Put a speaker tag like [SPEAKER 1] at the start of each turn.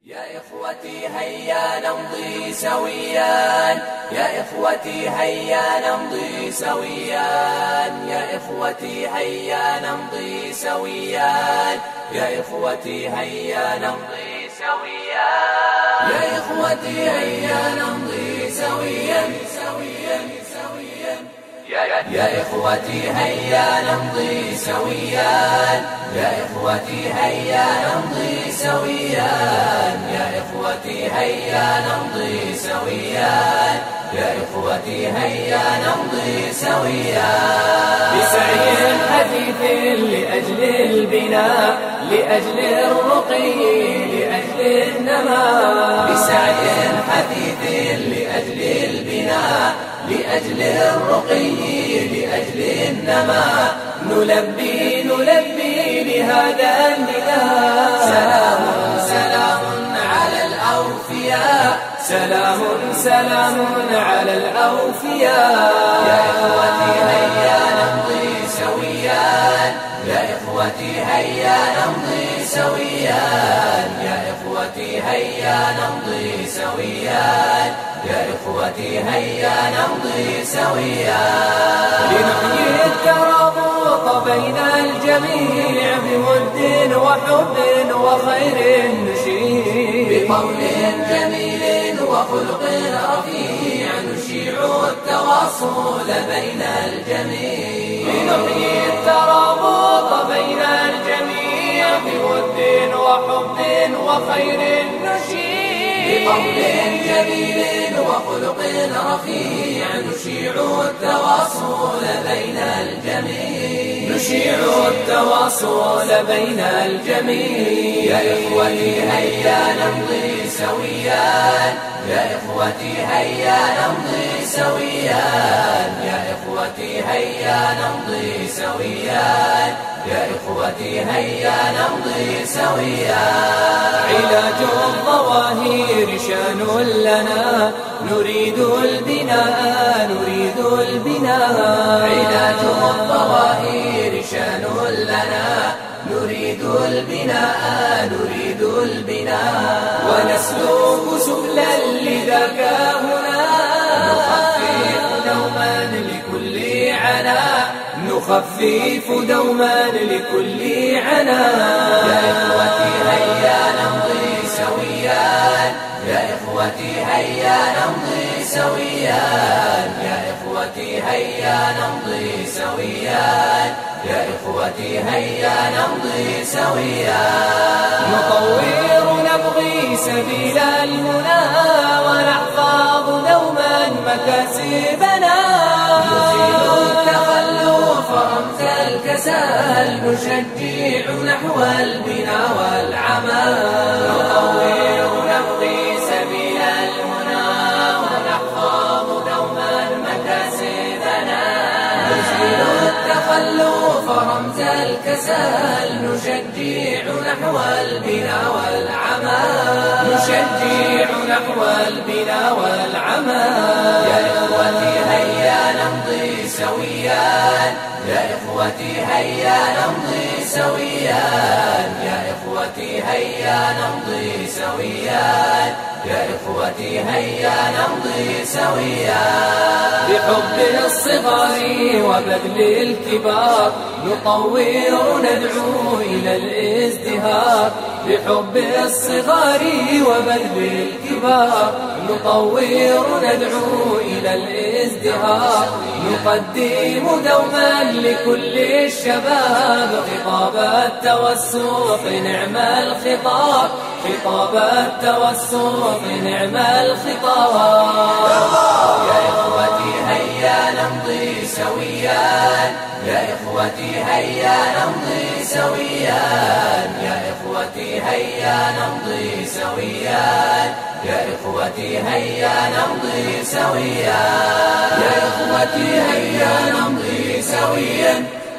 [SPEAKER 1] يا إخوتي هيا نمضي سويا، يا إخوتي هيا نمضي سويا، يا إخوتي هيا نمضي سويا، يا إخوتي هيا نمضي سويا، يا إخوتي هيا نمضي سويا سويا سويا، يا إخوتي هيا نمضي سويا، يا إخوتي هيا نمضي سويا، يا إخوتي هيا نمضي سويا، يا إخوتي هيا نمضي سويا،
[SPEAKER 2] بسعي حثيث لأجل البناء، لأجل الرقي، لأجل النماء،
[SPEAKER 1] بسعي حثيث لأجل البناء، لأجل الرقي، لأجل النماء،
[SPEAKER 2] نلبي لهذا النداء،
[SPEAKER 1] سلام سلام على الأوفياء،
[SPEAKER 2] سلام سلام على الأوفياء،
[SPEAKER 1] يا إخوتي هيا نمضي سويا، يا إخوتي هيا نمضي سويا، يا إخوتي هيا نمضي سويا، يا إخوتي هيا نمضي سويا،
[SPEAKER 2] لنحيي الترابط بين الجميع بود وحب وخير نشيع،
[SPEAKER 1] بقول جميل وخلق رفيع نشيع التواصل بين الجميع،
[SPEAKER 2] لنحيي الترابط بين الجميع بود وحب وخير نشيع،
[SPEAKER 1] بقول جميل وخلق رفيع نشيع التواصل بين الجميع،
[SPEAKER 2] نشيع التواصل بين الجميع،
[SPEAKER 1] يا إخوتي هيا نمضي سويا، يا إخوتي هيا نمضي سويا، يا إخوتي هيا نمضي سويا، يا إخوتي هيا نمضي سويا،
[SPEAKER 2] علاج الظواهر شان لنا، نريد البناء، نريد البناء،
[SPEAKER 1] علاج الظواهر شان لنا، نريد البناء، نريد البناء،
[SPEAKER 2] ونسلك سبلا لذاك هنا، نخفف دوما لكل عناء، نخفف دوما لكل عناء،
[SPEAKER 1] يا إخوتي هيا نمضي سويا، يا إخوتي هيا نمضي سويا، يا إخوتي هيا نمضي سويا، يا إخوتي هيا نمضي سويا،
[SPEAKER 2] نطور نبغي سبيل المنى، ونحفظ دوما مكاسبنا،
[SPEAKER 1] نزيل التخلف رمز الكسل، نشجع نحو البنا والعمل،
[SPEAKER 2] نطور نبغي سبيل المنى، ونحفظ دوما مكاسبنا،
[SPEAKER 1] نزيل التخلف رمز الكسل، نشجع نحو البنا والعمل،
[SPEAKER 2] نشجع نحو البنا والعمل،
[SPEAKER 1] يا إخوتي هيا نمضي سويا، يا إخوتي هيا نمضي سويا، يا إخوتي هيا نمضي سويا، يا إخوتي هيا نمضي سويا،
[SPEAKER 2] بحب الصغار وبذل الكبار، نطور ندعو إلى الازدهار، بحب الصغار وبذل الكبار، نطور ندعو إلى الازدهار، نقدم دوما لكل الشباب خطاب التوسط نعم الخطاب، خطاب التوسط نعم الخطاب،
[SPEAKER 1] يا إخوتي هيا نمضي سويا، يا إخوتي هيا نمضي سويا، يا إخوتي هيا نمضي سويا، يا إخوتي هيا نمضي سويا، يا إخوتي هيا نمضي سويا.